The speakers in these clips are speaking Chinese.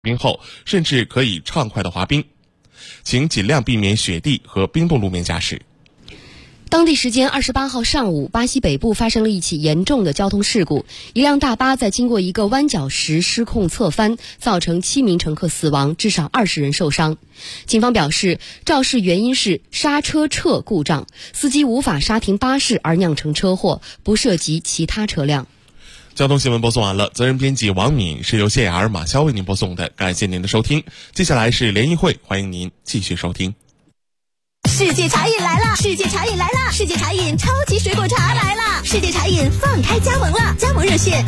冰后，甚至可以畅快的滑冰，请尽量避免雪地和冰冻路面驾驶。 当地时间28号上午，巴西北部发生了一起严重的交通事故，一辆大巴在经过一个弯角时失控侧翻，造成7名乘客死亡，至少20人受伤。警方表示，肇事原因是刹车掣故障，司机无法刹停巴士而酿成车祸，不涉及其他车辆。 交通新闻播送完了，责任编辑王敏，是由谢雅尔、马潇为您播送的，感谢您的收听。接下来是联谊会，欢迎您继续收听。 世界茶饮来了！世界茶饮来了！世界茶饮超级水果茶来了！世界茶饮放开加盟了，加盟热线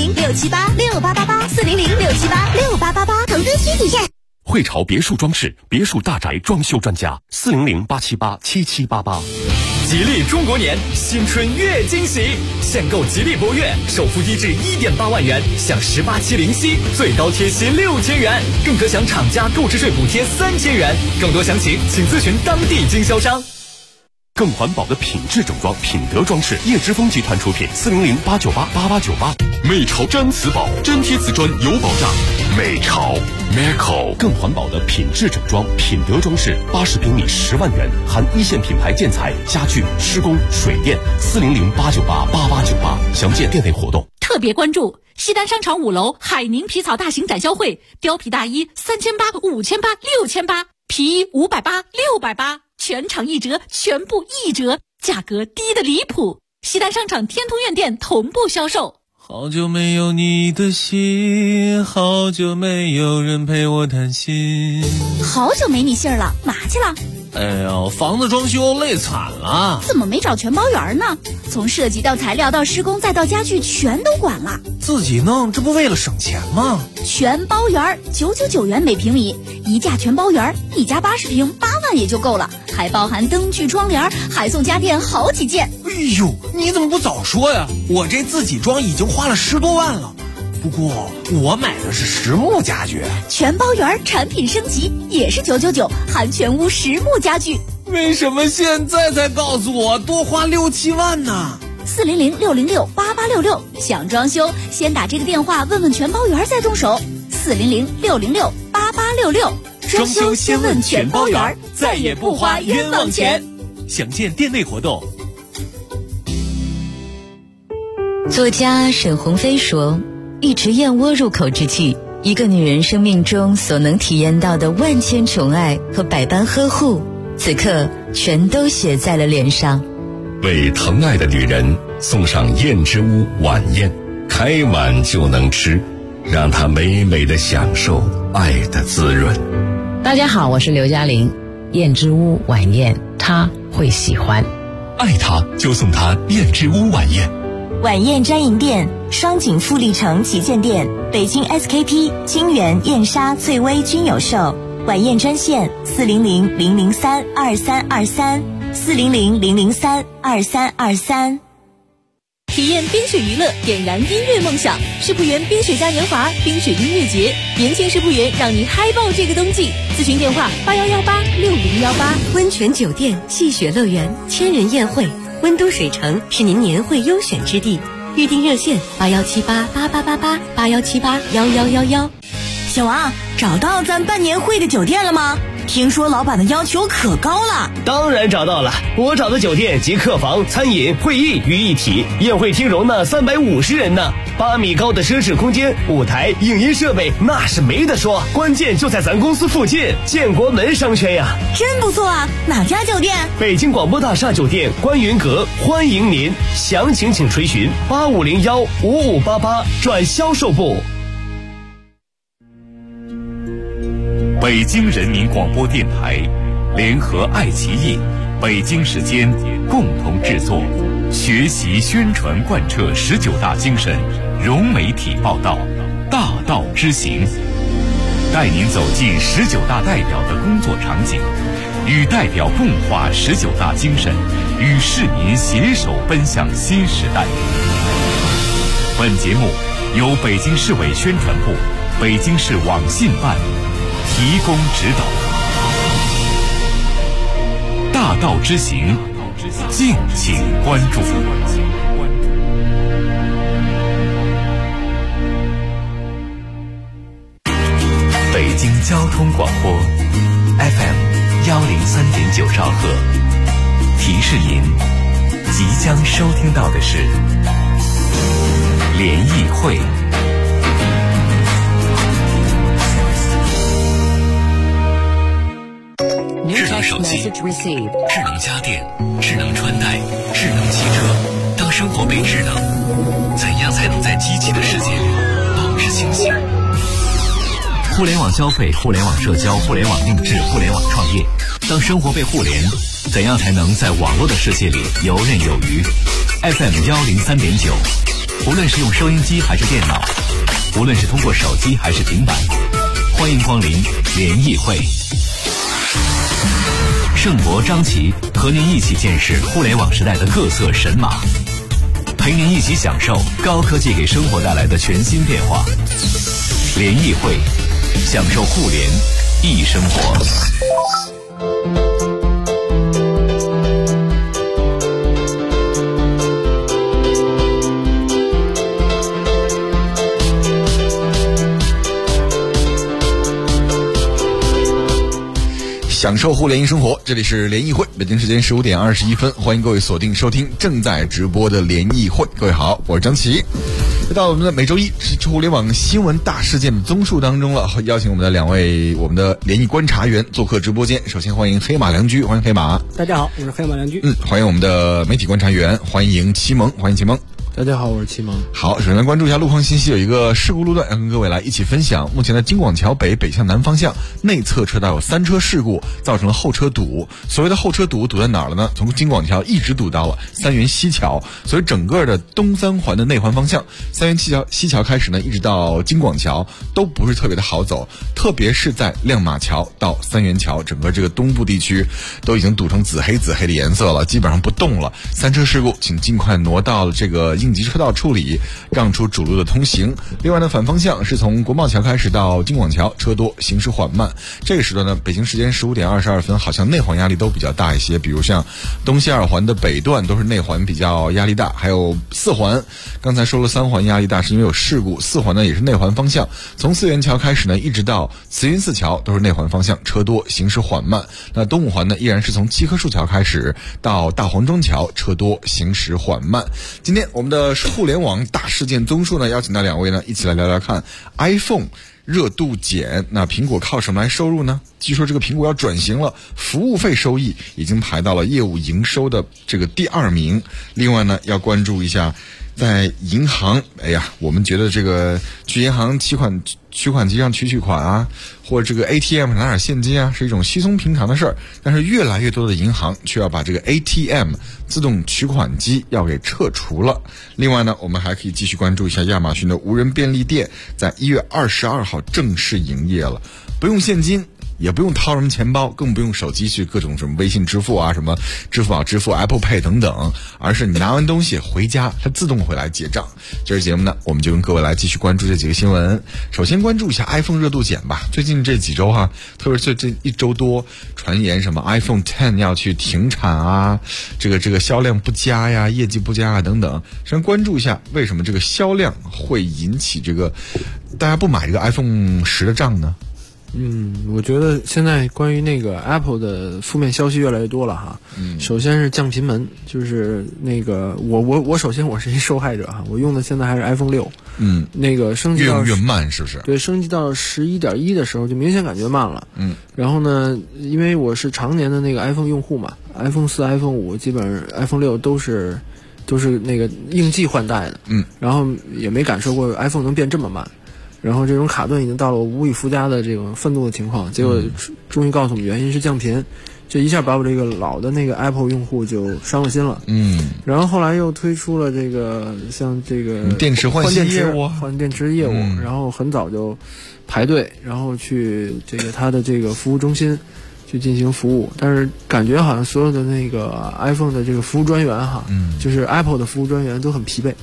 400-678-6888，400-678-6888，投资需体现。 汇潮别墅装饰，别墅大宅装修专家，400-878-7788。 吉利中国年，新春越惊喜！限购吉利博越，首付低至1.8万元，享18期零息，最高贴息6000元，更可享厂家购置税补贴3000元。更多详情，请咨询当地经销商。 更环保的品质整装，品德装饰，叶之峰集团出品，400-898-8898。美潮毡瓷宝，粘贴瓷砖有保障。美潮 Merco 更环保的品质整装，品德装饰，80平米10万元，含一线品牌建材、家具、施工、水电。400-898-8898，详见店内活动。 特别关注西单商场5楼海宁皮草大型展销会，貂皮大衣3800、5800、6800，皮衣580、680，全场1折，全部1折，价格低的离谱。西单商场天通苑店同步销售。 好久没有你的信，好久没有人陪我谈心。 好久没你信儿了，哪去了？ 哎呦，房子装修累惨了。 怎么没找全包圆呢？从设计到材料到施工再到家具全都管了。 自己弄，这不为了省钱吗？ 全包圆999元每平米，一价全包圆，一家80平8万也就够了，还包含灯具窗帘，还送家电好几件。 哎呦，你怎么不早说呀？我这自己装已经花了10多万了。不过我买的是实木家具， 全包圆产品升级也是999，含全屋实木家具。 为什么现在才告诉我多花6、7万呢 ？400-606-8866，想装修先打这个电话问问全包圆再动手。400-606-8866， 装修先问全包圆，再也不花冤枉钱。详见店内活动。 作家沈鸿飞说，一池燕窝入口之际，一个女人生命中所能体验到的万千宠爱和百般呵护，此刻全都写在了脸上。 为疼爱的女人送上燕之屋晚宴，开碗就能吃，让她美美的享受爱的滋润。 大家好，我是刘嘉玲。燕之屋晚宴，她会喜欢。 爱她就送她燕之屋晚宴。 晚宴专营店：双井富力城旗舰店、北京 SKP、金源、燕莎、翠微均有售。晚宴专线400-003-2323，400-003-2323。 体验冰雪娱乐，点燃音乐梦想。世仆园冰雪嘉年华冰雪音乐节，年轻世仆园让你嗨爆这个冬季。咨询电话81186018。 温泉酒店、戏雪乐园、千人宴会，温都水城是您年会优选之地。预订热线81788888，81781111。 小王，找到咱办年会的酒店了吗？听说老板的要求可高了。 当然找到了，我找的酒店集客房、餐饮、会议于一体，宴会厅容纳350人呢，8米高的奢侈空间，舞台、影音设备那是没得说，关键就在咱公司附近，建国门商圈呀。 真不错啊，哪家酒店？ 北京广播大厦酒店观云阁，欢迎您，详情请垂询8501-5588转销售部。 北京人民广播电台联合爱奇艺、北京时间共同制作，学习宣传贯彻19大精神，融媒体报道，大道之行，带您走进19大代表的工作场景，与代表共话19大精神，与市民携手奔向新时代。本节目由北京市委宣传部、北京市网信办提供指导。大道之行，敬请关注。 北京交通广播 FM 103.9兆赫。提示您，即将收听到的是联谊会。智能手机、智能家电、智能穿戴、智能汽车。当生活被智能，怎样才能在机器的世界里保持清醒？互联网消费、互联网社交、互联网定制、互联网创业。当生活被互联，怎样才能在网络的世界里游刃有余？ FM 103.9，无论是用收音机还是电脑，无论是通过手机还是平板，欢迎光临联谊会。盛博、张琪和您一起见识互联网时代的各色神马，陪您一起享受高科技给生活带来的全新变化。联谊会，享受互联易生活。 享受互联易生活，这里是联谊会，北京时间15点21分，欢迎各位锁定收听正在直播的联谊会。各位好，我是张琪。又到我们的每周一互联网新闻大事件综述当中了，邀请我们的两位我们的联谊观察员做客直播间。首先欢迎黑马良居，欢迎黑马。 大家好，我是黑马良居。 欢迎我们的媒体观察员，欢迎齐萌，欢迎齐萌。 大家好，我是齐萌。 好，首先来关注一下路况信息，有一个事故路段要跟各位来一起分享。目前的京广桥北向南方向内侧车道有3车事故，造成了后车堵。所谓的后车堵在哪儿了呢？从京广桥一直堵到了三元西桥，所以整个的东三环的内环方向，三元西桥开始呢，一直到京广桥都不是特别的好走，特别是在亮马桥到三元桥，整个这个东部地区都已经堵成紫黑的颜色了，基本上不动了。3车事故，请尽快挪到这个应急车道处理，让出主路的通行。另外呢，反方向是从国贸桥开始到京广桥，车多，行驶缓慢。这个时段呢，北京时间15点22分，好像内环压力都比较大一些，比如像东西2环的北段都是内环比较压力大，还有4环，刚才说了3环压力大是因为有事故，4环呢也是内环方向，从四元桥开始呢，一直到慈云寺桥都是内环方向，车多，行驶缓慢。那东五环呢，依然是从七棵树桥开始到大黄庄桥，车多，行驶缓慢。今天我们的互联网大事件综述呢，邀请到两位呢，一起来聊聊看 iPhone 热度减。那苹果靠什么来收入呢？据说这个苹果要转型了，服务费收益已经排到了业务营收的这个第2名。另外呢，要关注一下在银行，我们觉得这个去银行取款机上取款啊，或者这个 ATM 拿点现金啊，是一种稀松平常的事儿。但是越来越多的银行却要把这个 ATM 自动取款机要给撤除了。另外呢，我们还可以继续关注一下亚马逊的无人便利店，在1月22号正式营业了，不用现金，也不用掏什么钱包，更不用手机去各种什么微信支付啊，什么支付宝支付、Apple Pay 等等，而是你拿完东西回家，它自动会来结账。这期节目呢，我们就跟各位来继续关注这几个新闻。首先关注一下 iPhone 热度减吧。最近这几周哈，特别是这1周多，传言什么 iPhone X 要去停产啊，这个销量不佳呀，业绩不佳啊等等。先关注一下为什么这个销量会引起这个大家不买这个 iPhone 10的账呢？ 我觉得现在关于那个 Apple 的负面消息越来越多了哈。首先是降频门，就是那个我首先我是一受害者哈，我用的现在还是 iPhone 6。那个升级到越慢是不是？ 对，升级到11.1的时候就明显感觉慢了。然后呢，因为我是常年的那个 iPhone 用户嘛，iPhone 4、iPhone 5基本上 iPhone 6都是那个应季换代的。然后也没感受过 iPhone 能变这么慢。然后这种卡顿已经到了我无以复加的这种愤怒的情况，结果终于告诉我们原因是降频，这一下把我这个老的那个 Apple 用户就伤了心了。然后后来又推出了这个像这个电池换电业务， 换电池业务，然后很早就排队，然后去这个它的这个服务中心去进行服务，但是感觉好像所有的那个 iPhone 的这个服务专员哈，就是 Apple 的服务专员都很疲惫。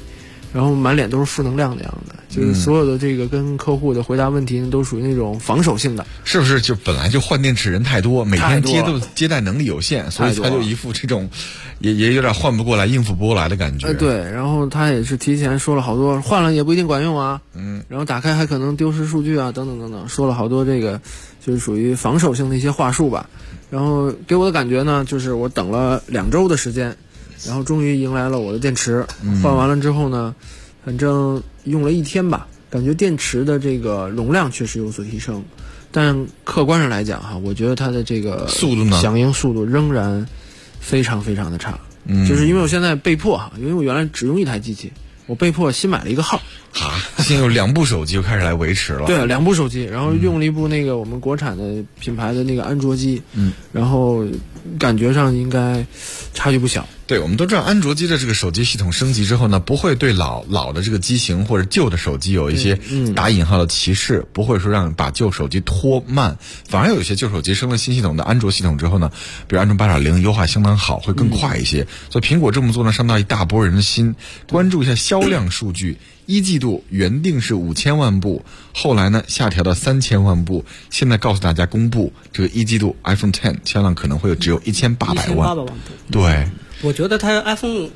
然后满脸都是负能量的样子，就是所有的这个跟客户的回答问题都属于那种防守性的。 是不是就本来就换电池人太多，每天接待能力有限，所以他就一副这种也有点换不过来、应付不过来的感觉。 对，然后他也是提前说了好多，换了也不一定管用啊。然后打开还可能丢失数据啊，等等等等，说了好多这个就是属于防守性的一些话术吧。然后给我的感觉呢，就是我等了2周的时间。然后终于迎来了我的电池，换完了之后呢，反正用了1天吧，感觉电池的这个容量确实有所提升，但客观上来讲哈，我觉得它的这个速度呢， 响应速度仍然非常非常的差。就是因为我现在被迫哈，因为我原来只用1台机器，我被迫新买了一个号。 现在有2部手机就开始来维持了。 对，2部手机，然后用了一部那个我们国产的品牌的那个安卓机，然后感觉上应该差距不小。 对，我们都知道安卓机的这个手机系统升级之后呢，不会对老的这个机型或者旧的手机有一些打引号的歧视，不会说让把旧手机拖慢，反而有一些旧手机升了新系统的安卓系统之后呢，比如安卓 8.0 优化相当好，会更快一些。所以苹果这么做呢，伤到一大波人的心。关注一下销量数据，1季度原定是5000万部，后来呢下调到3000万部，现在告诉大家公布这个1季度 iPhone X 销量可能会只有1800万部。 对， 我觉得它 iPhone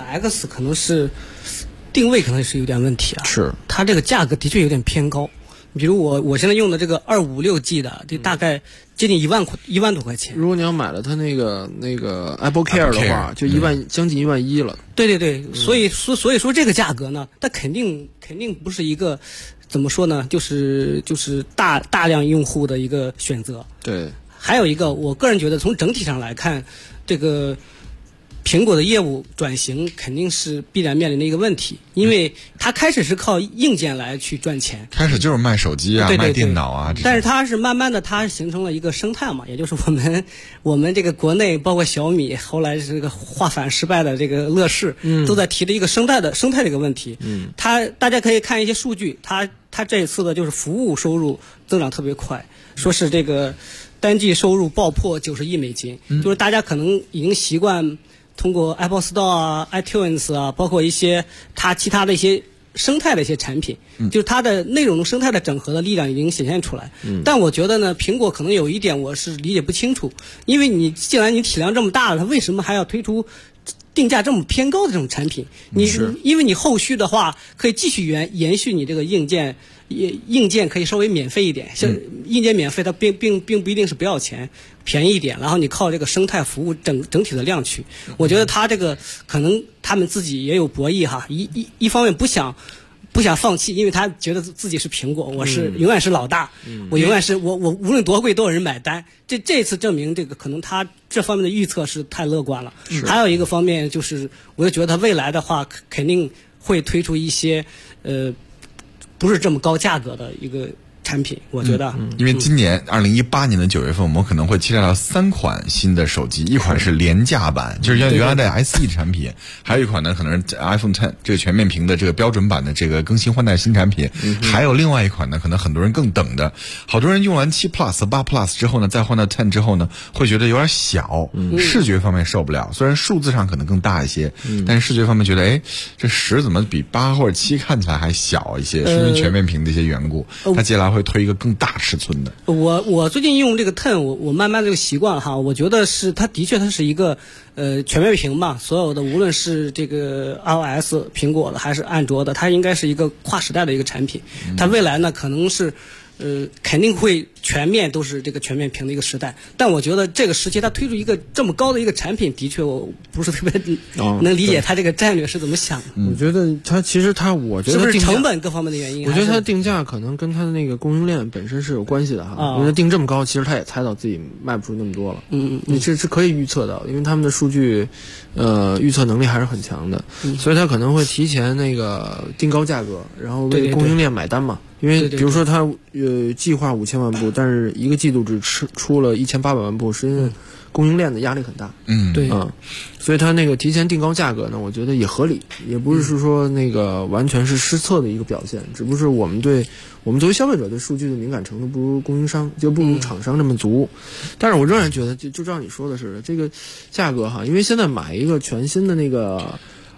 X 可能是定位可能是有点问题啊， 是它这个价格的确有点偏高。比如我现在用的这个256G 的，就大概接近1万多块钱。 如果你要买了它那个 Apple Care 的话，就将近1万1了。 对，所以说这个价格呢，它肯定不是一个怎么说呢，就是大量用户的一个选择。 对， 还有一个，我个人觉得从整体上来看，这个苹果的业务转型肯定是必然面临的一个问题，因为它开始是靠硬件来去赚钱， 开始就是卖手机啊， 对卖电脑啊， 但是它是慢慢的，它形成了一个生态嘛，也就是我们这个国内包括小米，后来这个化反失败的这个乐视，都在提的一个生态的一个问题。大家可以看一些数据，它这一次的就是服务收入增长特别快，说是这个单季收入爆破90亿美金，就是大家可能已经习惯通过 Apple Store 啊、iTunes 啊，包括一些它其他的一些生态的一些产品，就是它的内容生态的整合的力量已经显现出来。但我觉得呢，苹果可能有一点我是理解不清楚，因为既然你体量这么大了，它为什么还要推出定价这么偏高的这种产品？因为你后续的话可以继续延续你这个硬件可以稍微免费一点，像硬件免费它并不一定是不要钱，便宜一点，然后你靠这个生态服务整体的量取。我觉得它这个可能他们自己也有博弈哈，一方面不想放弃，因为他觉得自己是苹果，我是永远是老大，我永远是我无论多贵都有人买单。这次证明这个可能他这方面的预测是太乐观了。还有一个方面就是，我就觉得他未来的话肯定会推出一些不是这么高价格的一个产品，我觉得， 因为今年2018年的9月份，我们可能会期待到3款新的手机，一款是廉价版，就是原来的 SE 产品，还有一款呢可能是 iPhone X 这个全面屏的这个标准版的这个更新换代新产品，还有另外一款呢，可能很多人更等的，好多人用完7 Plus、8 Plus 之后呢，再换到 X 之后呢，会觉得有点小，视觉方面受不了，虽然数字上可能更大一些，但是视觉方面觉得，这10怎么比8或者7看起来还小一些，是因为全面屏的一些缘故，它接下来会推一个更大尺寸的。 我最近用这个 Ten， 我慢慢就习惯了哈。我觉得它的确是一个全面屏嘛，所有的无论是这个 iOS 苹果的还是安卓的，它应该是一个跨时代的一个产品。它未来呢可能是肯定会全面都是这个全面屏的一个时代，但我觉得这个时期它推出一个这么高的一个产品，的确我不是特别能理解它这个战略是怎么想的。 我觉得它其实我觉得是不是成本各方面的原因？ 我觉得它定价可能跟它的那个供应链本身是有关系的哈。因为定这么高，其实它也猜到自己卖不出那么多了。你是可以预测到，因为他们的数据预测能力还是很强的，所以它可能会提前那个定高价格，然后为供应链买单嘛。因为比如说它计划5000万部，但是一个季度只出了1800万部，是因为供应链的压力很大。所以它那个提前定高价格呢，我觉得也合理，也不是说那个完全是失策的一个表现，只不过是我们作为消费者对数据的敏感程度不如供应商，就不如厂商这么足。但是我仍然觉得就照你说的似的，这个价格哈，因为现在买一个全新的那个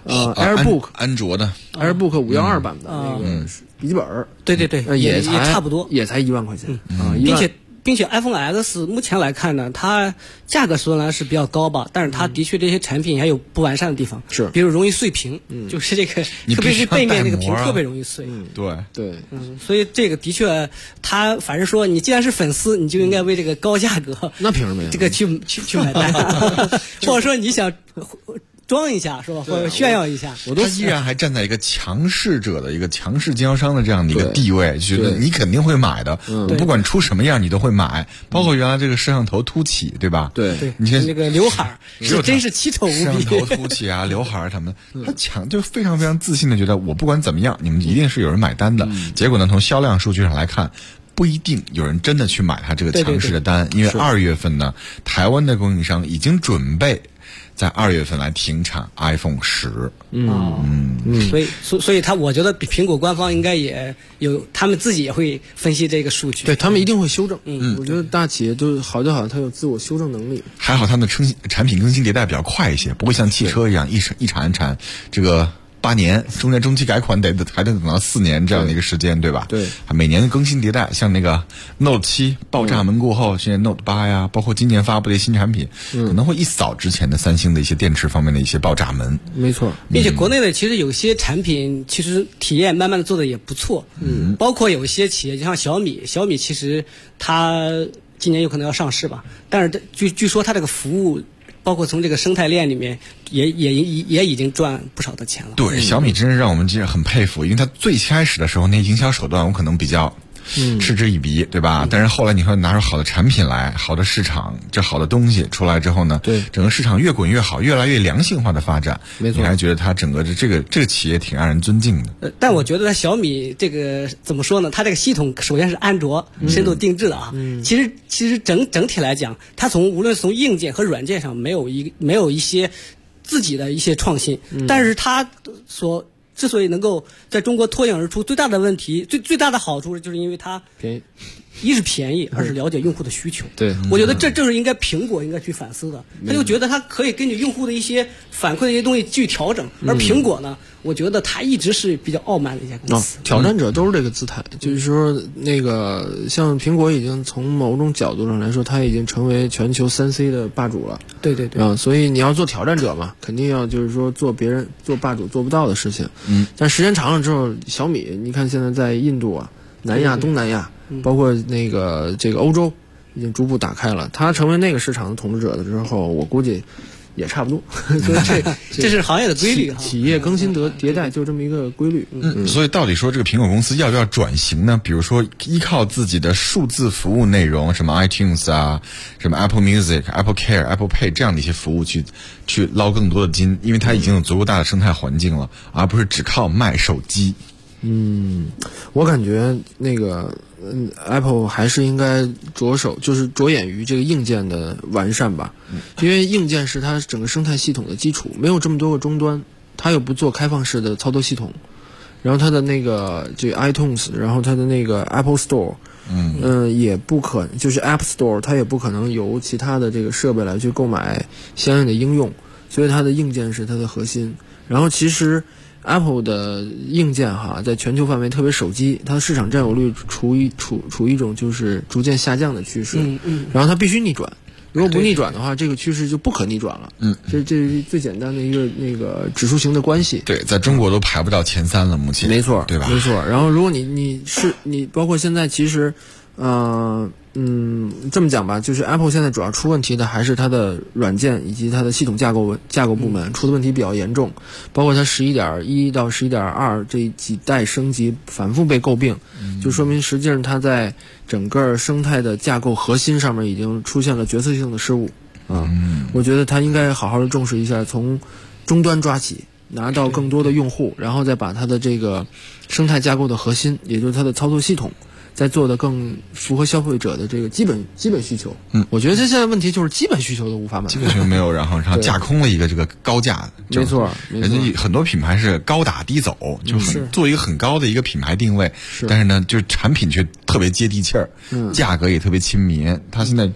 ，AirBook 安卓的 AirBook 512版的那个笔记本， 对，也差不多， 也才1万块钱啊， 并且 iPhone X 目前来看呢，它价格虽然是比较高吧，但是它的确这些产品还有不完善的地方， 是， 比如容易碎屏，就是这个，特别是背面那个屏特别容易碎， 对， 所以这个的确，它反正说你既然是粉丝，你就应该为这个高价格， 那凭什么呀？ 这个去买单，或者说你想装一下是吧？或者炫耀一下， 他依然还站在一个强势者的一个强势经销商的这样的一个地位，觉得你肯定会买的，我不管出什么样你都会买，包括原来这个摄像头凸起，对吧？ 对， 你看那个刘海是真是奇丑无比， 摄像头凸起啊，刘海什么的，他就非常非常自信的觉得我不管怎么样，你们一定是有人买单的。结果呢，从销量数据上来看，不一定有人真的去买他这个强势的单，因为2月份呢，台湾的供应商已经准备在2月份来停产 iPhone 10。 所以我觉得苹果官方应该也有，他们自己也会分析这个数据， 对他们一定会修正。我觉得大企业都好就好，它有自我修正能力。 还好他们的产品更新迭代比较快一些，不会像汽车一样一产这个8年，中期改款还得等到4年这样的一个时间，对吧？ 对， 每年的更新迭代，像那个 Note 7爆炸门过后，现在 Note 8呀，包括今年发布的新产品，可能会一扫之前的三星的一些电池方面的一些爆炸门。 没错， 并且国内的其实有些产品其实体验慢慢的做的也不错，包括有一些企业就像小米其实它今年有可能要上市吧，但是据说它这个服务，包括从这个生态链里面也已经赚不少的钱了。 对，小米真是让我们很佩服，因为它最开始的时候那营销手段我可能比较嗤之以鼻，对吧？但是后来你会拿出好的产品来，好的市场，这好的东西出来之后呢， 对整个市场越滚越好，越来越良性化的发展。 没错， 你还觉得它整个这个企业挺让人尊敬的。 但我觉得小米这个怎么说呢？它这个系统首先是安卓深度定制的啊。其实整体来讲，它无论是从硬件和软件上没有一些自己的一些创新，但是它之所以能够在中国脱颖而出，最大的问题，最大的好处就是因为它便宜， 一是便宜，二是了解用户的需求。 对， 我觉得这正是应该苹果应该去反思的。他就觉得他可以根据用户的一些反馈的一些东西去调整，而苹果呢，我觉得它一直是比较傲慢的一家公司。 挑战者都是这个姿态，就是说那个像苹果已经从某种角度上来说，它已经成为全球3C 的霸主了。 对所以你要做挑战者嘛，肯定要就是说做别人做霸主做不到的事情。但时间长了之后，小米你看现在在印度啊、南亚、东南亚，包括那个这个欧洲，已经逐步打开了。它成为那个市场的统治者的之后，我估计也差不多。所以这是行业的规律， 企业更新迭代就这么一个规律。 所以到底说这个苹果公司要不要转型呢？比如说依靠自己的数字服务内容，什么 iTunes 啊，什么 Apple Music、Apple Care、Apple Pay 这样的一些服务去捞更多的金，因为它已经有足够大的生态环境了，而不是只靠卖手机。 我感觉那个Apple 还是应该着眼于这个硬件的完善吧，因为硬件是它整个生态系统的基础，没有这么多个终端，它又不做开放式的操作系统，然后它的那个这个 iTunes， 然后它的那个 Apple Store，也不可就是 App Store， 它也不可能由其他的这个设备来去购买相应的应用，所以它的硬件是它的核心。然后其实Apple 的硬件在全球范围，特别手机，它的市场占有率处于一种就是逐渐下降的趋势。然后它必须逆转，如果不逆转的话，这个趋势就不可逆转了。这是最简单的一个那个指数型的关系。 对，在中国都排不到前3了，目前。 没错， 对吧？ 没错。然后如果你包括现在其实，这么讲吧，就是 Apple 现在主要出问题的还是它的软件以及它的系统架构部门出的问题比较严重，包括它11.1到11.2这几代升级反复被诟病，就说明实际上它在整个生态的架构核心上面已经出现了决策性的失误。我觉得它应该好好的重视一下，从终端抓起，拿到更多的用户，然后再把它的这个生态架构的核心，也就是它的操作系统，再做的更符合消费者的这个基本需求。我觉得这现在问题就是基本需求都无法满足， 基本需求没有，然后架空了一个这个高价。 没错， 人家很多品牌是高打低走，就做一个很高的一个品牌定位，但是呢，就是产品却特别接地气儿，价格也特别亲民。它现在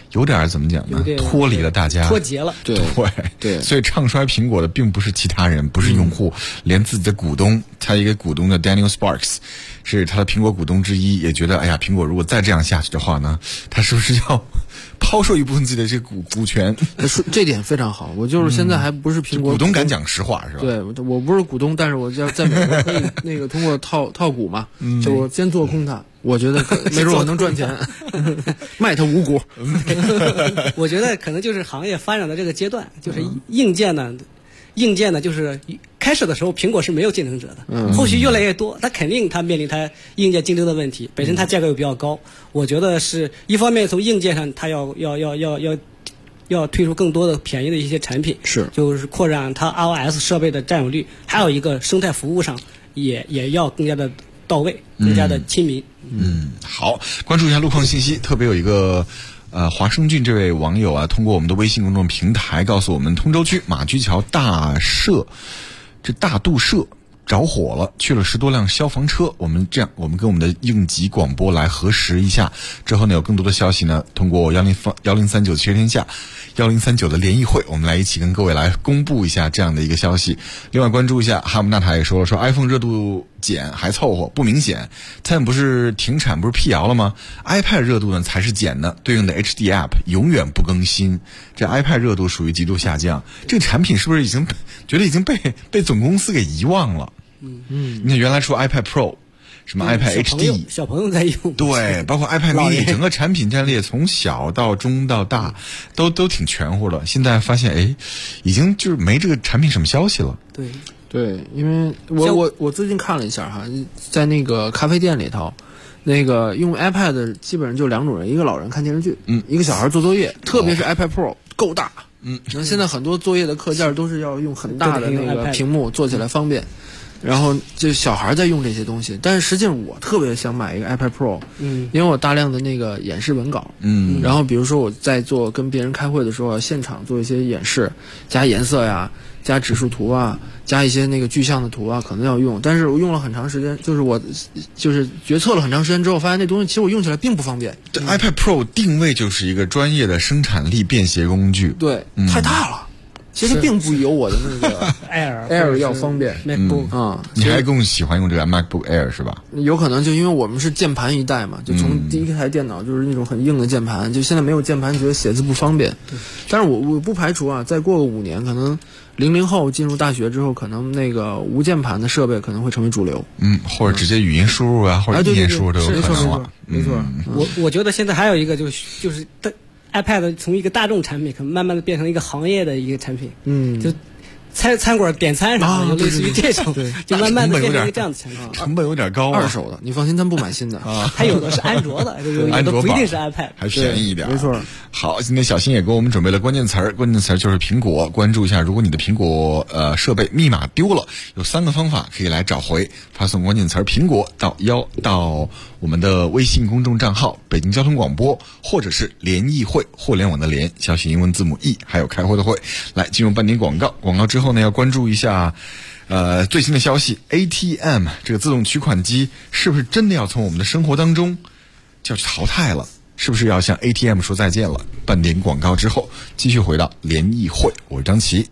有点怎么讲呢？脱离了大家， 脱节了。 对，所以唱衰苹果的并不是其他人，不是用户，连自己的股东，他一个股东的 Daniel Sparks， 是他的苹果股东之一，也觉得，哎呀，苹果如果再这样下去的话呢，他是不是要抛售一部分自己的这个股权？ 这点非常好。我就是现在还不是苹果股东，敢讲实话是吧？ 对，我不是股东，但是我在美国可以那个通过套股嘛，就我先做空它。我觉得没准我能赚钱，卖它无股。 我觉得可能就是行业发展的这个阶段，就是硬件呢，就是开始的时候苹果是没有竞争者的，后续越来越多，它肯定它面临它硬件竞争的问题，本身它价格又比较高，我觉得是一方面从硬件上它要推出更多的便宜的一些产品，就是扩展它 iOS 设备的占有率，还有一个生态服务上也要更加的到位，更加的亲民。 好，关注一下路况信息，特别有一个华生俊这位网友啊，通过我们的微信公众平台告诉我们，通州区马驹桥大渡社着火了，去了10多辆消防车。我们跟我们的应急广播来核实一下，之后呢有更多的消息呢，通过1039切天下1039的联谊会，我们来一起跟各位来公布一下这样的一个消息。另外关注一下哈姆纳塔也说 iPhone 热度减还凑合不明显，他们不是停产不是辟谣了吗？ iPad 热度呢才是减的，对应的 HD App 永远不更新，这 iPad 热度属于极度下降。这个产品是不是已经被总公司给遗忘了？你看原来出 iPad Pro， 什么 iPad HD， 小朋友在用， 对，包括 iPad mini， 整个产品战列从小到中到大都挺全乎的。现在发现已经就是没这个产品什么消息了。 对，因为我最近看了一下哈，在那个咖啡店里头，那个用 iPad 基本上就2种人，一个老人看电视剧，一个小孩做作业，特别是 iPad Pro 够大，现在很多作业的课件都是要用很大的那个屏幕，做起来方便。然后就小孩在用这些东西，但是实际上我特别想买一个 iPad Pro，因为我大量的那个演示文稿，然后比如说我在跟别人开会的时候，现场做一些演示，加颜色呀，加指数图啊，加一些那个具象的图啊，可能要用，但是我用了很长时间，就是决策了很长时间之后，发现那东西其实我用起来并不方便。 这 iPad Pro 定位就是一个专业的生产力便携工具， 对，太大了。其实并不有我的那个 Air 要方便 MacBook 你还更喜欢用这个 MacBook Air 是吧？ 有可能就因为我们是键盘一代嘛，就从第一台电脑就是那种很硬的键盘，就现在没有键盘觉得写字不方便。但是我不排除啊，再过个5年，可能00后进入大学之后，可能那个无键盘的设备可能会成为主流。 或者直接语音输入啊，或者意念输入都有可能了。 没错。 我觉得现在还有一个就是iPad 从一个大众产品，可能慢慢的变成一个行业的一个产品，就餐馆点餐啥的，就类似于这种，就慢慢的变成一个这样的产品， 成本有点高， 二手的，你放心，咱不买新的啊。 还有的是安卓的，有的不一定是 iPad， 还便宜一点， 没错。 好，今天小新也给我们准备了关键词儿就是苹果，关注一下，如果你的苹果设备密码丢了，有3个方法可以来找回，发送关键词苹果到我们的微信公众账号北京交通广播，或者是联谊会，互联网的联，小写英文字母 E， 还有开会的会。来进入半点广告之后呢，要关注一下最新的消息， ATM 这个自动取款机是不是真的要从我们的生活当中就要去淘汰了？是不是要向 ATM 说再见了？半点广告之后继续回到联谊会，我是张琪。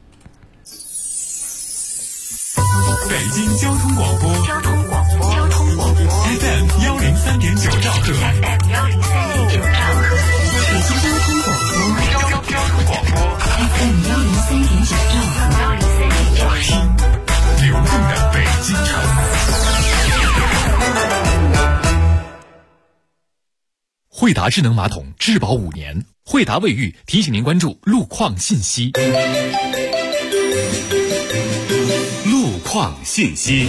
北京交通广播FM 103.9兆赫， 北京交通广播 FM 103.9兆赫， 流动的北京城。惠达智能马桶质保5年，惠达卫浴提醒您关注路况信息。路况信息。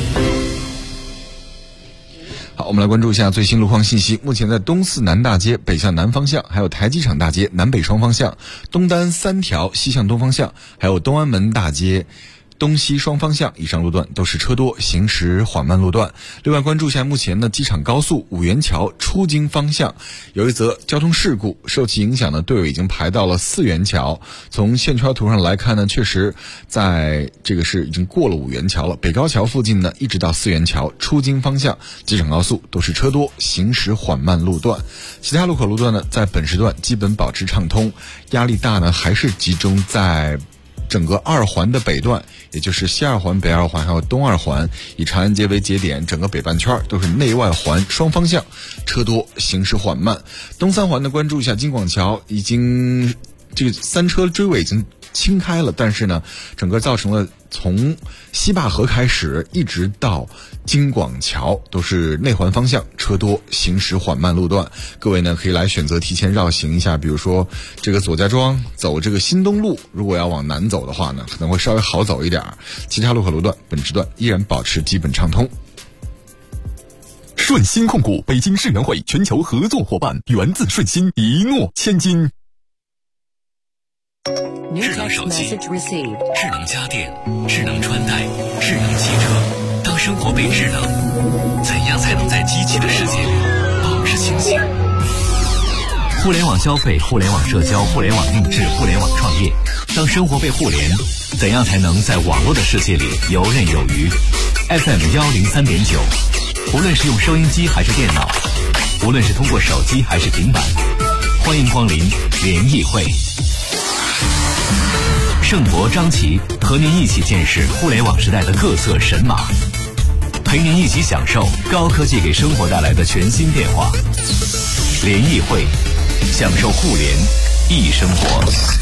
好，我们来关注一下最新路况信息。目前在东四南大街北向南方向，还有台机场大街南北双方向，东单3条西向东方向，还有东安门大街东西双方向以上路段都是车多，行驶缓慢路段。另外关注一下目前的机场高速五元桥出京方向有一则交通事故，受其影响呢，队伍已经排到了4元桥。从线圈图上来看呢，确实在这个是已经过了5元桥了。北高桥附近呢，一直到4元桥出京方向机场高速都是车多，行驶缓慢路段。其他路口路段呢，在本时段基本保持畅通，压力大呢还是集中在整个2环的北段，也就是西2环、北2环还有东2环，以长安街为节点，整个北半圈都是内外环双方向车多，行驶缓慢。东3环呢，关注一下京广桥，已经这个3车追尾已经清开了，但是呢，整个造成了从西坝河开始一直到京广桥都是内环方向车多，行驶缓慢路段。各位呢可以来选择提前绕行一下，比如说这个左家庄走这个新东路，如果要往南走的话呢，可能会稍微好走一点。其他路口路段本时段依然保持基本畅通。 顺鑫控股北京世园会全球合作伙伴，源自顺鑫，一诺千金。 智能手机、智能家电、智能穿戴、智能汽车，当生活被智能，怎样才能在机器的世界里保持清醒？互联网消费、互联网社交、互联网定制、互联网创业，当生活被互联，怎样才能在网络的世界里游刃有余？ FM103.9，无论是用收音机还是电脑，无论是通过手机还是平板，欢迎光临联谊会。盛博、张琪和您一起见识互联网时代的各色神马，陪您一起享受高科技给生活带来的全新变化。联谊会，享受互联易生活。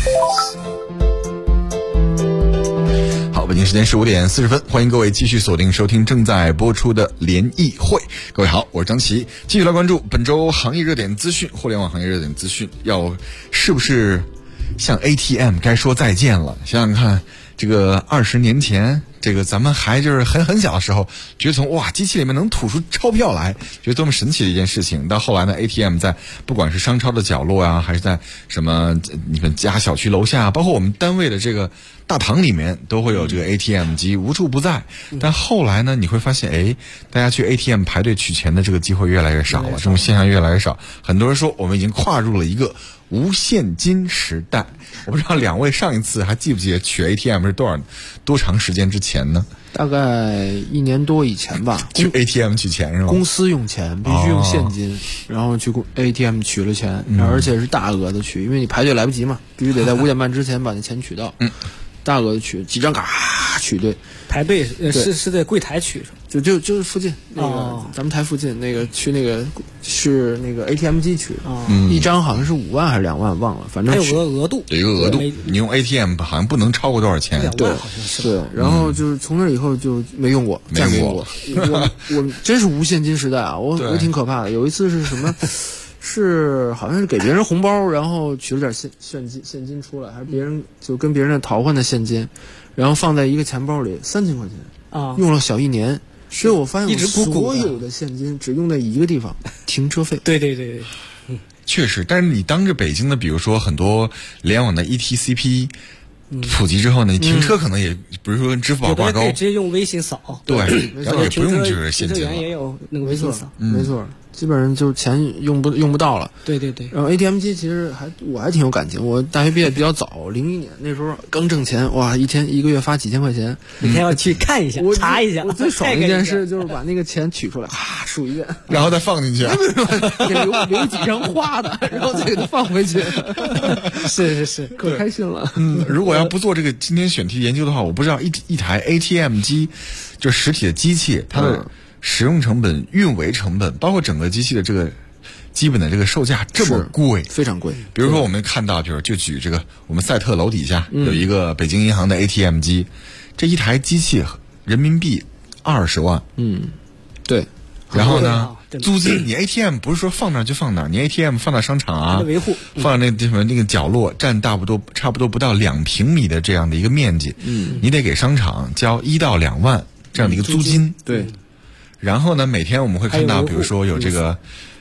好，北京时间15点40分，欢迎各位继续锁定收听正在播出的联谊会。各位好，我是张琪，继续来关注本周行业热点资讯，互联网行业热点资讯，是不是向 ATM 该说再见了？想想看，这个20年前，这个咱们还就是很小的时候，觉得从机器里面能吐出钞票来，觉得多么神奇的一件事情。到后来呢 ，ATM 在不管是商超的角落啊，还是在什么你们家小区楼下，包括我们单位的这个大堂里面，都会有这个 ATM 机，无处不在。但后来呢，你会发现，大家去 ATM 排队取钱的这个机会越来越少了，这种现象越来越少。很多人说，我们已经跨入了一个无现金时代。我不知道两位上一次还记不记得取 ATM 是多长时间之前呢？ 大概1年多以前吧。 去 ATM 取钱是吗？ 公司用钱必须用现金，然后去 ATM 取了钱，而且是大额的取，因为你排队来不及嘛，必须得在5点半之前把那钱取到。大额的取几张卡取对。 排队是在柜台取， 就是附近那个咱们台附近那个去那个是那个 ATM 机取，一张好像是5万还是2万忘了，反正还有额度， 有一个额度，你用 ATM 好像不能超过多少钱， 对，对，然后就是从那以后就没用过，再没用过。我真是无现金时代啊，我挺可怕的。有一次是什么？是好像是给别人红包，然后取了点现金出来，还是别人就跟别人淘换的现金，然后放在一个钱包里，3000块钱啊，用了小1年。所以我发现所有的现金只用在一个地方，停车费。 对， 确实。但是你当着北京的，比如说很多联网的 ETCP 普及之后呢，你停车可能也比如说跟支付宝挂钩， 可以直接用微信扫。 对，然后也不用就是现金了。 停车员也有那个微信扫， 没错。基本上就钱用不到了。 对。 然后 ATM 机其实我还挺有感情。我大学毕业比较早，01年那时候刚挣钱，一个月发几千块钱。 你还要去看一下，查一下。 我最爽的一件事就是把那个钱取出来，数一遍， 然后再放进去， 给留几张花的，然后再给它放回去。 是， 可开心了。 如果要不做这个今天选题研究的话，我不知道一台 ATM 机，就实体的机器，它的使用成本、运维成本，包括整个机器的这个基本的这个售价这么贵， 非常贵。 比如说我们看到，就举这个我们赛特楼底下有一个北京银行的 ATM 机，这一台机器人民币20万。 对。 然后呢，租金你 ATM 不是说放那就放那，你 ATM 放到商场啊， 维护， 放那地方那个角落，占差不多不到2平米的这样的一个面积，你得给商场交1到2万这样的一个租金。 对。 然后呢，每天我们会看到，比如说有这个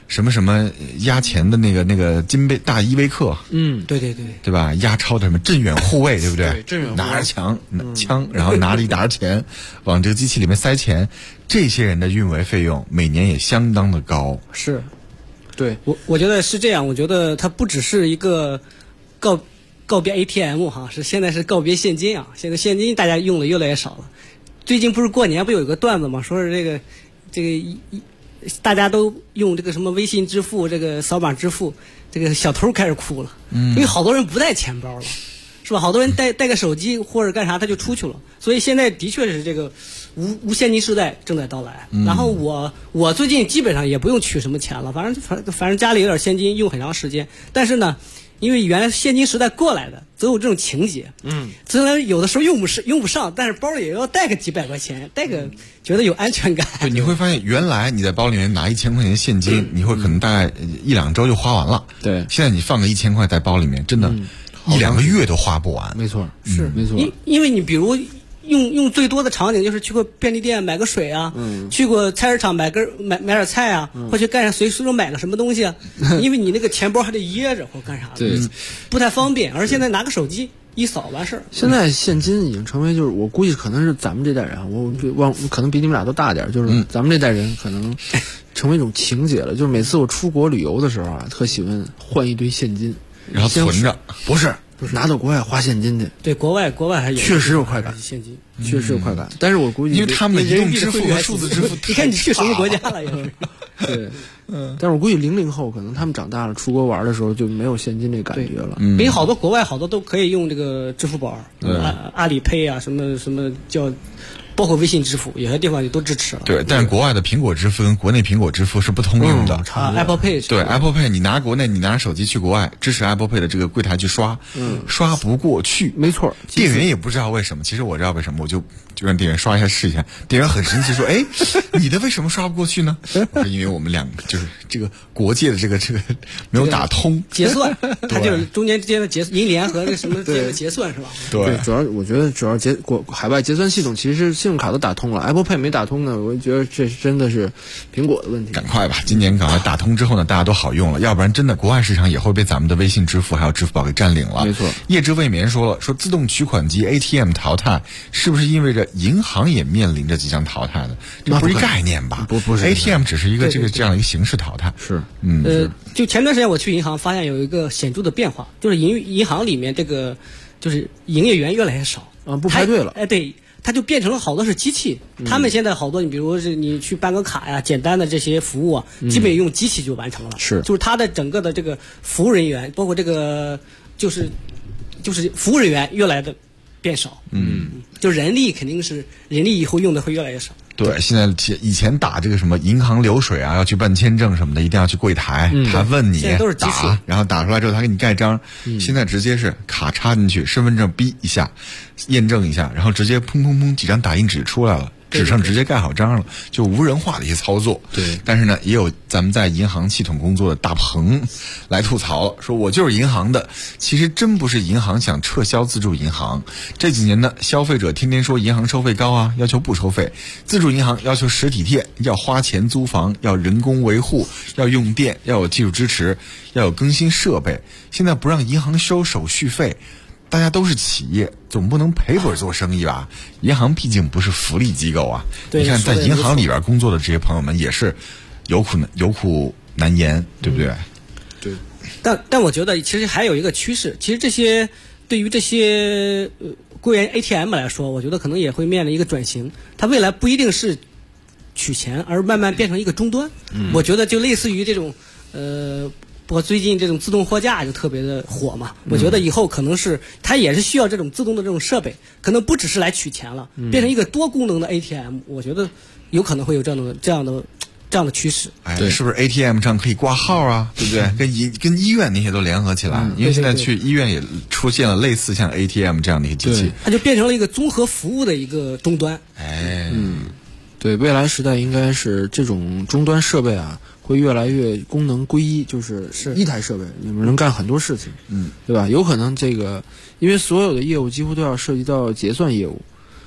什么什么压钱的那个金杯大依维柯， 对吧？压钞的什么镇远护卫，对不对？ 对，镇远护卫拿着枪，然后拿着一沓钱往这个机器里面塞钱，这些人的运维费用每年也相当的高。 是，对我觉得是这样，我觉得它不只是一个告别 ATM 哈，现在是告别现金啊！现在现金大家用的越来越少了。最近不是过年不有一个段子吗？说是这个大家都用这个什么微信支付，这个扫码支付，这个小偷开始哭了，因为好多人不带钱包了，是吧？好多人带个手机或者干啥他就出去了，所以现在的确是这个无现金时代正在到来。然后我最近基本上也不用取什么钱了，反正家里有点现金用很长时间，但是呢。因为原来现金时代过来的，总有这种情节。虽然有的时候用不上，但是包里也要带个几百块钱，带个觉得有安全感。 对，你会发现原来你在包里面拿1000块钱现金，你会可能大概1-2周就花完了。 对， 现在你放个1000块在包里面，真的1-2个月都花不完。 没错， 是没错。 因为你比如。用最多的场景就是去过便利店买个水啊，去过菜市场买点菜啊，或去干啥随手买个什么东西啊，因为你那个钱包还得掖着或干啥的，不太方便。而现在拿个手机一扫完事儿。 现在现金已经成为就是我估计可能是咱们这代人，我可能比你们俩都大点，就是咱们这代人可能成为一种情节了。就是每次我出国旅游的时候啊，特喜欢换一堆现金， 然后存着， 不是拿到国外花现金去。 对，国外还有确实有快感， 现金确实有快感。但是我估计， 因为他们的移动支付和数字支付， 你看你去什么国家了也是。 对，但是我估计00后可能他们长大了，出国玩的时候就没有现金这感觉了。 因为好多国外好多都可以用这个支付宝，阿里 Pay 啊，什么叫。包括微信支付，有些地方也都支持了。 对，但是国外的苹果支付跟国内苹果支付是不通用的。 Apple Pay 对 Apple Pay， 你拿国内你拿手机去国外，支持 Apple Pay 的这个柜台去刷，刷不过去。 没错， 店员也不知道为什么，其实我知道为什么，我就让店员刷一下试一下。店员很生气说：“哎，你的为什么刷不过去呢？”我说：“因为我们两个就是这个国界的这个没有打通结算，它就是中间之间的银联和那什么之间的结算是吧？” 对，主要我觉得海外结算系统其实信用卡都打通了 ，Apple Pay 没打通呢，我觉得这真的是苹果的问题。 赶快吧，今年赶快打通之后呢，大家都好用了，要不然真的国外市场也会被咱们的微信支付还有支付宝给占领了。 没错， 夜之未眠说了，说自动取款机 ATM 淘汰，是不是意味着银行也面临着即将淘汰的？这不是一概念吧？ 不是 ，ATM 只是一个这样的一个形式淘汰。 是， 就前段时间我去银行，发现有一个显著的变化，就是银行里面这个就是营业员越来越少啊，不排队了。 哎，对。它就变成了好多是机器，他们现在好多，你比如是你去办个卡呀，简单的这些服务啊，基本用机器就完成了。就是它的整个的这个服务人员，包括这个就是服务人员越来的变少。就人力肯定是人力以后用的会越来越少。 对，现在以前打这个什么银行流水啊，要去办签证什么的，一定要去柜台，他问你打，然后打出来之后他给你盖章。现在直接是卡插进去，身份证逼一下，验证一下，然后直接砰砰砰几张打印纸出来了。纸上直接盖好章了，就无人化的一些操作。 对， 但是呢，也有咱们在银行系统工作的大鹏来吐槽，说我就是银行的。其实真不是银行想撤销自助银行，这几年呢，消费者天天说银行收费高啊，要求不收费；自助银行要求实体店，要花钱租房，要人工维护，要用电，要有技术支持，要有更新设备。现在不让银行收手续费。大家都是企业，总不能赔本做生意吧？银行毕竟不是福利机构啊。你看，在银行里边工作的这些朋友们也是有苦难言，对不对？ 对。 但我觉得其实还有一个趋势，其实对于这些柜员 ATM 来说，我觉得可能也会面临一个转型。它未来不一定是取钱，而慢慢变成一个终端。我觉得就类似于这种不过最近这种自动货架就特别的火嘛，我觉得以后可能是它也是需要这种自动的这种设备，可能不只是来取钱了，变成一个多功能的 ATM， 我觉得有可能会有这样的趋势。 哎，是不是 ATM 上可以挂号啊？对不对？跟医院那些都联合起来，因为现在去医院也出现了类似像 ATM 这样的一个机器， 它就变成了一个综合服务的一个终端。 哎， 对，未来时代应该是这种终端设备啊。会越来越功能归一，就是一台设备里面能干很多事情，对吧？有可能这个，因为所有的业务几乎都要涉及到结算业务，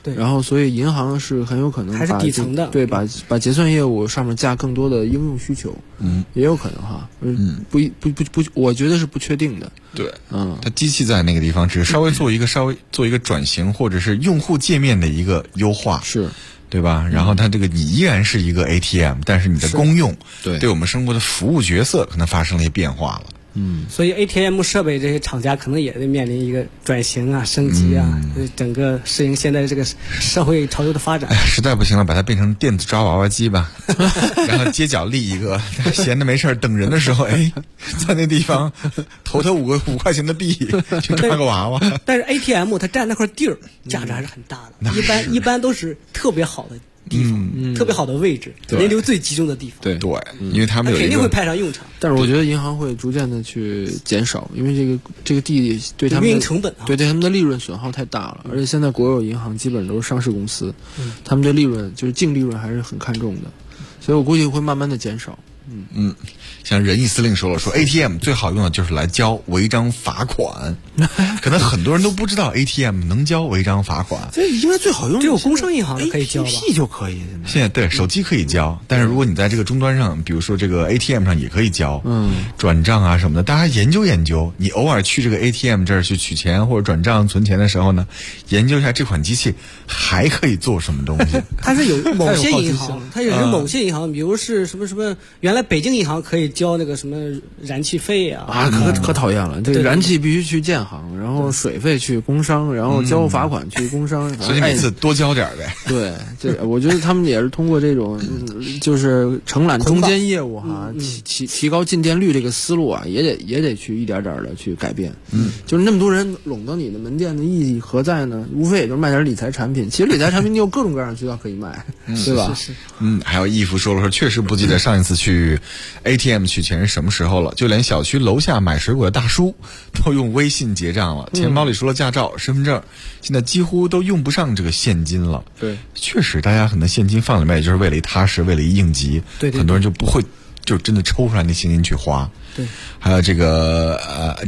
对， 然后所以银行是很有可能还是底层的， 对，把结算业务上面架更多的应用需求，也有可能哈，不，我觉得是不确定的。 对，它机器在那个地方，只是稍微做一个转型，或者是用户界面的一个优化， 是， 对吧？然后它这个你依然是一个 ATM， 但是你的功用对我们生活的服务角色可能发生了一些变化了。 所以 ATM 设备这些厂家可能也得面临一个转型啊、升级啊，整个适应现在这个社会潮流的发展。 实在不行了，把它变成电子抓娃娃机吧，然后街角立一个，闲着没事等人的时候，在那地方投他5块钱的币去抓个娃娃。 但是 ATM 它占那块地儿，价值还是很大的。一般都是特别好的地方，特别好的位置，人流最集中的地方。 对，因为他们有肯定会派上用场。 但是我觉得银行会逐渐的去减少，因为这个地对他们运营成本对他们的利润损耗太大了。而且现在国有银行基本都是上市公司，他们对利润就是净利润还是很看重的，所以我估计会慢慢的减少。 像仁义司令说 ATM 最好用的就是来交违章罚款，可能很多人都不知道 ATM 能交违章罚款。 这应该最好用， 只有工商银行可以交吧 ？APP 就可以。 现在对手机可以交，但是如果你在这个终端上，比如说这个 ATM 上也可以交，转账啊什么的，大家研究研究。你偶尔去这个 ATM 这儿去取钱或者转账存钱的时候呢，研究一下这款机器还可以做什么东西。 它是有某些银行，它有某些银行，比如是什么，原来北京银行可以交那个什么燃气费啊， 可讨厌了。这个燃气必须去建行，然后水费去工商，然后交罚款去工商， 所以每次多交点呗。 对，这我觉得他们也是通过这种就是承揽中间业务哈，提高进店率这个思路啊，也得去一点点的去改变。就是那么多人拢到你的门店的意义何在呢？无非也就是卖点理财产品。其实理财产品你有各种各样的渠道可以卖，对吧？ 是。 还有义父说确实不记得上一次去 ATM 取钱是什么时候了，就连小区楼下买水果的大叔都用微信结账了，钱包里除了驾照、身份证，现在几乎都用不上这个现金了。 对， 确实，大家可能现金放里面也就是为了一踏实，为了一应急。 对， 很多人就不会就真的抽出来那现金去花。 对， 还有这个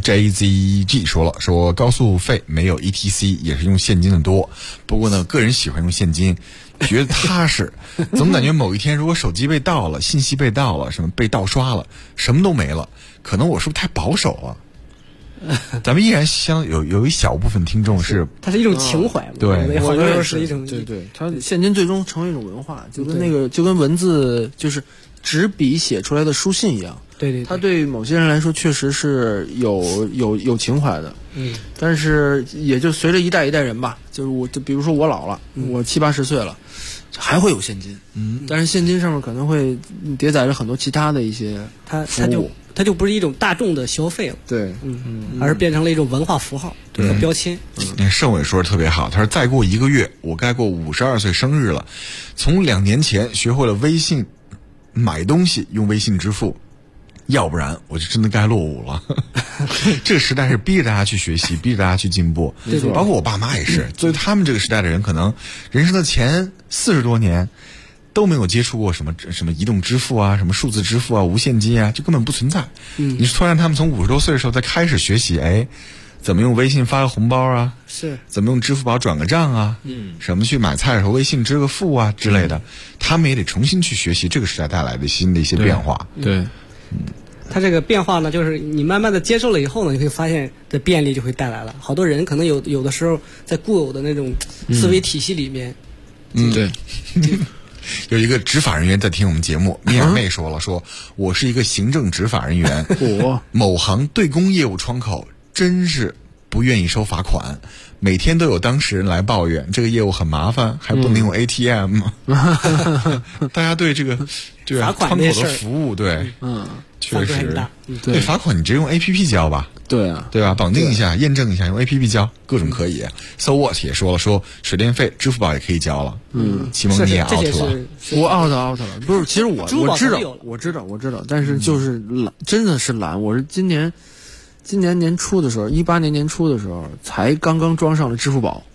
JZG 说高速费没有 ETC， 也是用现金的多。不过呢，个人喜欢用现金，觉得踏实。总感觉某一天如果手机被盗了，信息被盗了，什么被盗刷了，什么都没了，可能我是不是太保守了？咱们依然有一小部分听众是， 它是一种情怀嘛， 对， 好多时候是一种对，它现金最终成为一种文化，就跟文字就是纸笔写出来的书信一样。 对， 它对某些人来说确实是有情怀的。但是也就随着一代一代人吧，就比如说我老了，我70、80岁了，还会有现金。但是现金上面可能会叠载着很多其他的一些它就不是一种大众的消费了， 对， 而是变成了一种文化符号和标签。 盛伟说的特别好，他说再过1个月，我该过52岁生日了。从2年前学会了微信买东西用微信支付，要不然我就真的该落伍了。这个时代是逼着大家去学习，逼着大家去进步。包括我爸妈也是，作为他们这个时代的人，可能人生的前40多年都没有接触过什么移动支付啊，什么数字支付啊，无现金啊，就根本不存在。你突然他们从50多岁的时候再开始学习，怎么用微信发个红包啊？ 是怎么用支付宝转个账啊？什么去买菜的时候微信支个付啊之类的，他们也得重新去学习这个时代带来的新的一些变化。 对， 它这个变化呢，就是你慢慢的接受了以后呢，你会发现的便利就会带来了。好多人可能有的时候在固有的那种思维体系里面， 对。 有一个执法人员在听我们节目，米尔妹说我是一个行政执法人员，某行对公业务窗口真是不愿意收罚款，每天都有当事人来抱怨这个业务很麻烦，还不能用 ATM。大家对这个罚款窗口的服务，确实，对罚款你直接用 APP 交吧。对吧？绑定一下，验证一下，用 APP 交，各种可以。So What 也说水电费支付宝也可以交了。启蒙你也 out 了， 我 out 了。不是，其实我知道，但是就是懒，真的是懒。我是今年年初的时候，18年年初的时候，才刚刚装上了支付宝。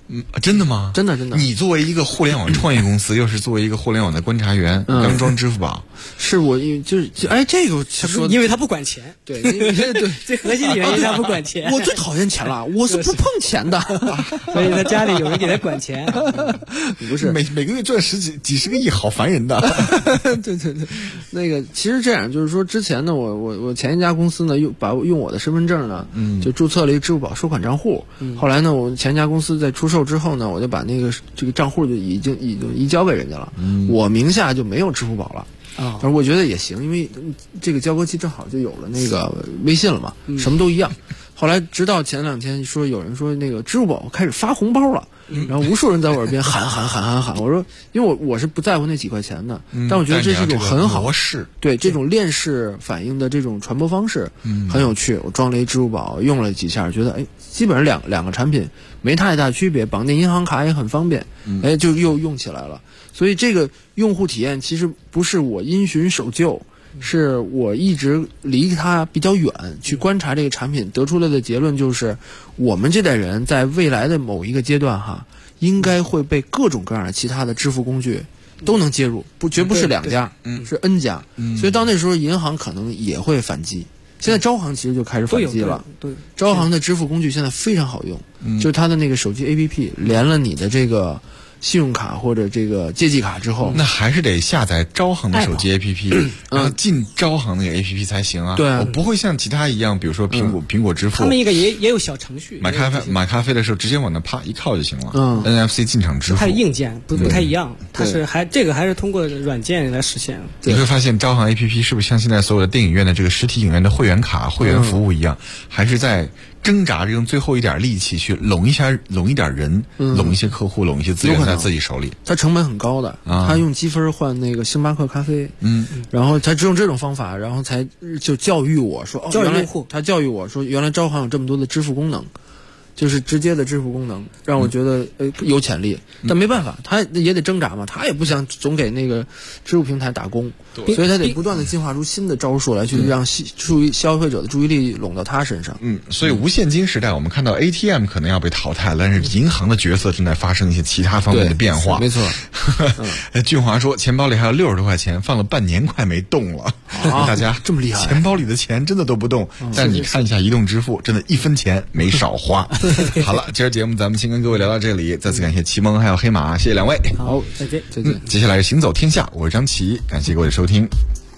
真的吗？ 真的。 你作为一个互联网创业公司，又是作为一个互联网的观察员，刚装支付宝， 是我就是这个说， 因为他不管钱， 对， 最核心的原因他不管钱。 我最讨厌钱了，我是不碰钱的， 所以他家里有人给他管钱。 不是每个月赚几十个亿，好烦人的。 对，那个其实这样，就是说之前呢，我前一家公司呢用我的身份证呢，就注册了一个支付宝收款账户。后来呢，我前一家公司在出售之后呢，我就把这个账户就已经移交给人家了，我名下就没有支付宝了。但是我觉得也行，因为这个交割期正好就有了那个微信了嘛，什么都一样。后来直到前2天说有人说那个支付宝开始发红包了，然后无数人在我耳边喊，我说因为我是不在乎那几块钱的，但我觉得这是一种很好模式， 对这种链式反应的这种传播方式很有趣。我装了一支付宝，用了几下，觉得基本上两个产品没太大区别，绑定银行卡也很方便，就又用起来了。所以这个用户体验其实不是我因循守旧，是我一直离它比较远去观察这个产品，得出来的结论就是，我们这代人在未来的某一个阶段应该会被各种各样的其他的支付工具都能接入，绝不是2家，是 N 家。所以到那时候银行可能也会反击。现在招行其实就开始反击了， 对， 招行的支付工具现在非常好用，就是它的那个手机 APP 连了你的这个信用卡或者这个借记卡之后， 那还是得下载招行的手机 APP，然后进招行那个 APP 才行啊。 对， 我不会像其他一样，比如说苹果支付， 他们一个也有小程序， 买咖啡的时候直接往那啪一靠就行了。NFC 进场支付， 它硬件不太一样，它是这个还是通过软件来实现。 你会发现招行 APP 是不是像现在所有的电影院的这个实体影院的会员卡、会员服务一样，还是在挣扎着用最后一点力气去拢一点人，拢一些客户，拢一些资源在自己手里。 它成本很高的，他用积分换那个星巴克咖啡，然后他只用这种方法，然后才就教育我说， 教育用户， 他教育我说，原来招行有这么多的支付功能。就是直接的支付功能，让我觉得有潜力，但没办法，他也得挣扎嘛，他也不想总给那个支付平台打工，所以他得不断的进化出新的招数来，去让消费者的注意力拢到他身上。 所以无现金时代，我们看到 ATM 可能要被淘汰了，但是银行的角色正在发生一些其他方面的变化。 没错。 俊华说，钱包里还有60多块钱，放了半年快没动了。大家这么厉害， 钱包里的钱真的都不动，但你看一下移动支付，真的1分钱没少花。好了，今儿节目咱们先跟各位聊到这里，再次感谢奇蒙还有黑马，谢谢两位。 好，再见。 接下来是行走天下，我是张琪，感谢各位的收听。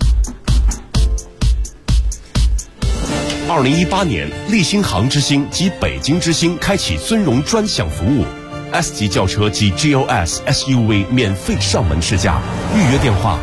2018年，立新航之星及北京之星开启尊荣专享服务 ，S 级轿车及 GLS SUV 免费上门试驾，预约电话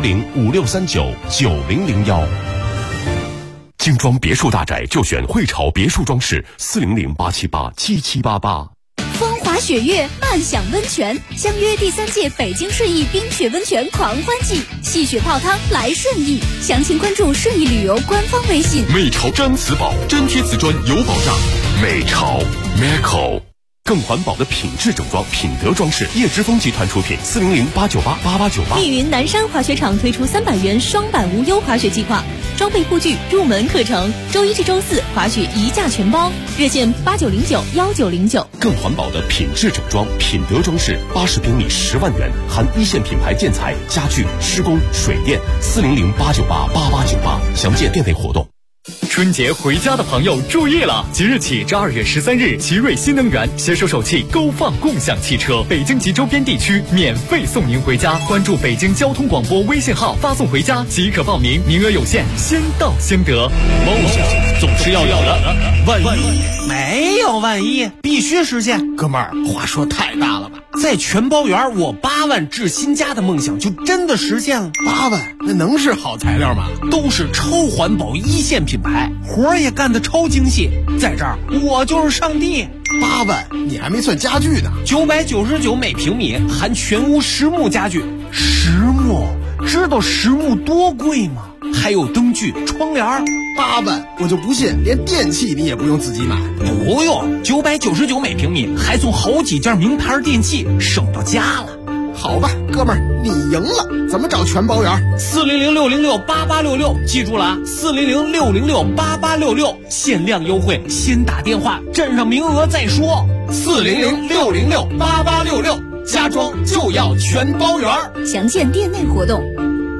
01056399001。精装别墅大宅就选汇潮别墅装饰，400-878-7788。 风华雪月，漫享温泉，相约第3届北京顺义冰雪温泉狂欢季，戏雪泡汤来顺义，详情关注顺义旅游官方微信。 美潮真瓷宝，真贴瓷砖有保障。美潮 Meco。更环保的品质整装，品德装饰，叶之峰集团出品，400-898-8898。 密云南山滑雪场推出300元双板无忧滑雪计划，装备护具、入门课程，周1至周4滑雪1价全包，热线8909-1909。 更环保的品质整装，品德装饰，80平米10万元，含1线品牌建材、家具、施工、水电，400-898-8898。详见店内活动。 春节回家的朋友注意了！即日起至2月13日，奇瑞新能源携手手气勾放共享汽车，北京及周边地区免费送您回家。关注北京交通广播微信号，发送回家即可报名，名额有限，先到先得。梦想总是要有的，万一没有万一，必须实现。哥们儿，话说太大了吧？在全包园，我8万置新家的梦想就真的实现了。 8万，那能是好材料吗？ 都是超环保1线品牌，活儿也干得超精细。在这儿，我就是上帝。 8万，你还没算家具呢。 999每平米，含全屋实木家具。实木，知道实木多贵吗？还有灯具、窗帘。 8万，我就不信连电器你也不用自己买。 不用，999每平米，还送好几件名牌电器，省到家了。 好吧，哥们儿，你赢了。怎么找全包圆 ？400-606-8866，记住了啊，400-606-8866，限量优惠，先打电话，占上名额再说。400-606-8866，家装就要全包圆。 详见店内活动。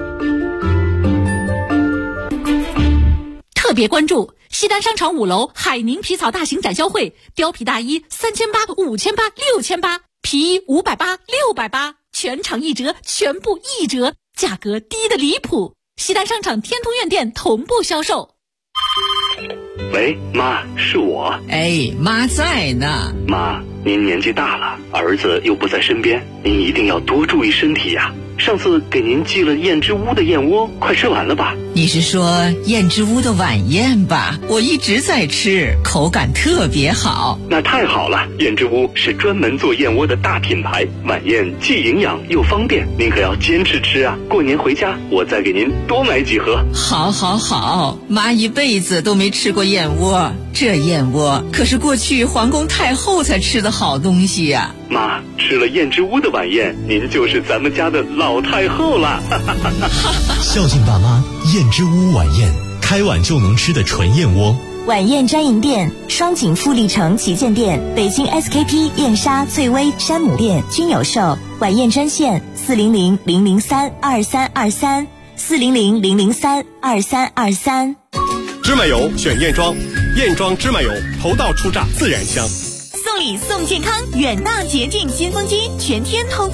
特别关注西单商场5楼海宁皮草大型展销会，貂皮大衣3800、5800、6800，皮衣580、680，全场1折，全部1折，价格低得离谱。西单商场天通苑店同步销售。 喂，妈，是我。 哎，妈在呢。 妈，您年纪大了，儿子又不在身边，您一定要多注意身体呀。上次给您寄了燕之屋的燕窝，快吃完了吧？ 你是说燕之屋的晚宴吧？我一直在吃，口感特别好。 那太好了，燕之屋是专门做燕窝的大品牌，晚宴既营养又方便，您可要坚持吃啊！过年回家我再给您多买几盒。 好好好，妈一辈子都没吃过燕窝，这燕窝可是过去皇宫太后才吃的好东西呀。 妈，吃了燕之屋的晚宴，您就是咱们家的老太后了。 孝敬爸妈，燕之屋晚宴，开碗就能吃的纯燕窝。 晚宴专营店：双井富力城旗舰店、北京 SKP 燕莎、翠微、山姆店均有售。晚宴专线：400-003-2323，400-003-2323。 芝麻油选燕庄，燕庄芝麻油头道出榨自然香。 送礼送健康，远大洁净新风机，全天通风。